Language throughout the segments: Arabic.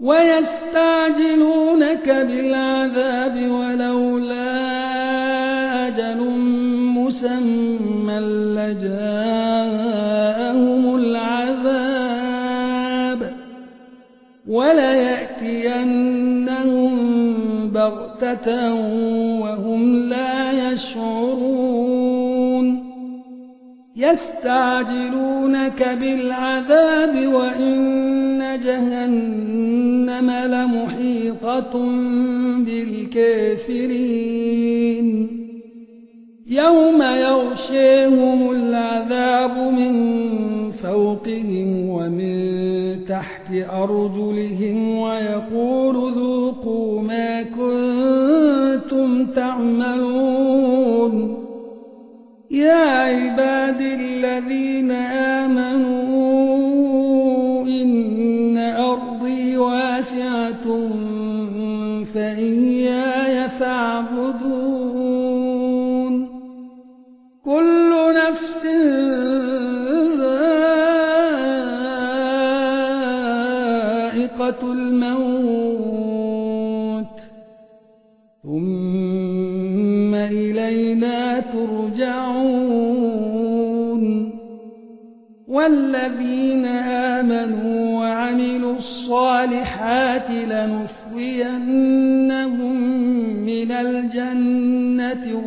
ويستعجلونك بالعذاب ولولا أجل مسمى لجاءهم العذاب وليأتينهم بغتة وهم لا يشعرون يستعجلونك بالعذاب وإن جهنم لمحيطة بالكافرين يوم يغشيهم العذاب من فوقهم ومن تحت أرجلهم ويقول ذوقوا ما كنتم تعملون يا عباد الذين آمنوا إن أرضي واسعة فإياي فاعبدون كل نفس ذائقة الموت ثم إلينا ترجعون والذين آمنوا وعملوا الصالحات لنحيينهم من الجنة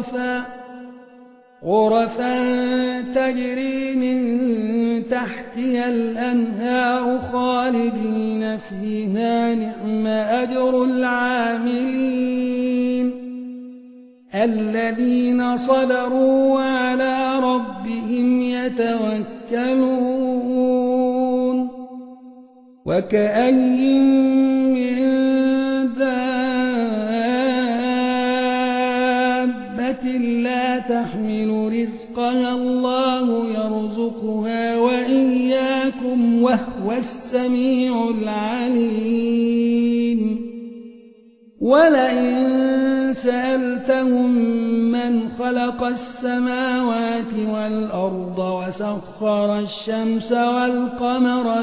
غرفا تجري من تحتها الأنهار خالدين فيها نعم أجر العاملين الذين صبروا وعلى ربهم يتوكلون وكأين من دابة لا تحمل رزقها الله يرزقها وإياكم وهو السميع العليم ولئن سألتهم من خلق السماوات والأرض وسخر الشمس والقمر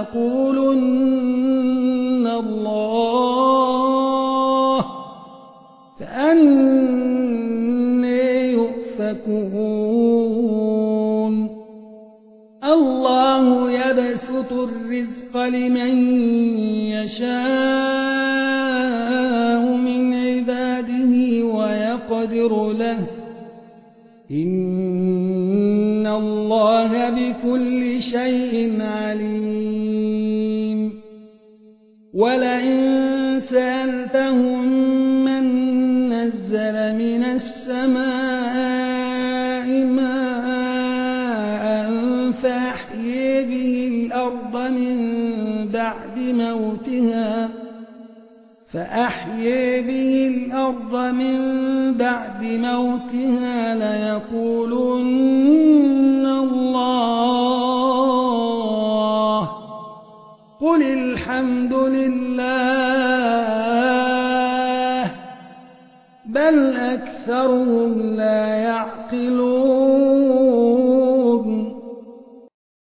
ليقولن الله فأنى يؤفكون الله يبسط الرزق لمن يشاء من عباده ويقدر له إن الله بكل شيء عليم ولئن سألتهم من نزل من السماء ماء فأحيي به الأرض من بعد موتها ليقولن الله قل الحمد لله بل أكثرهم لا يعقلون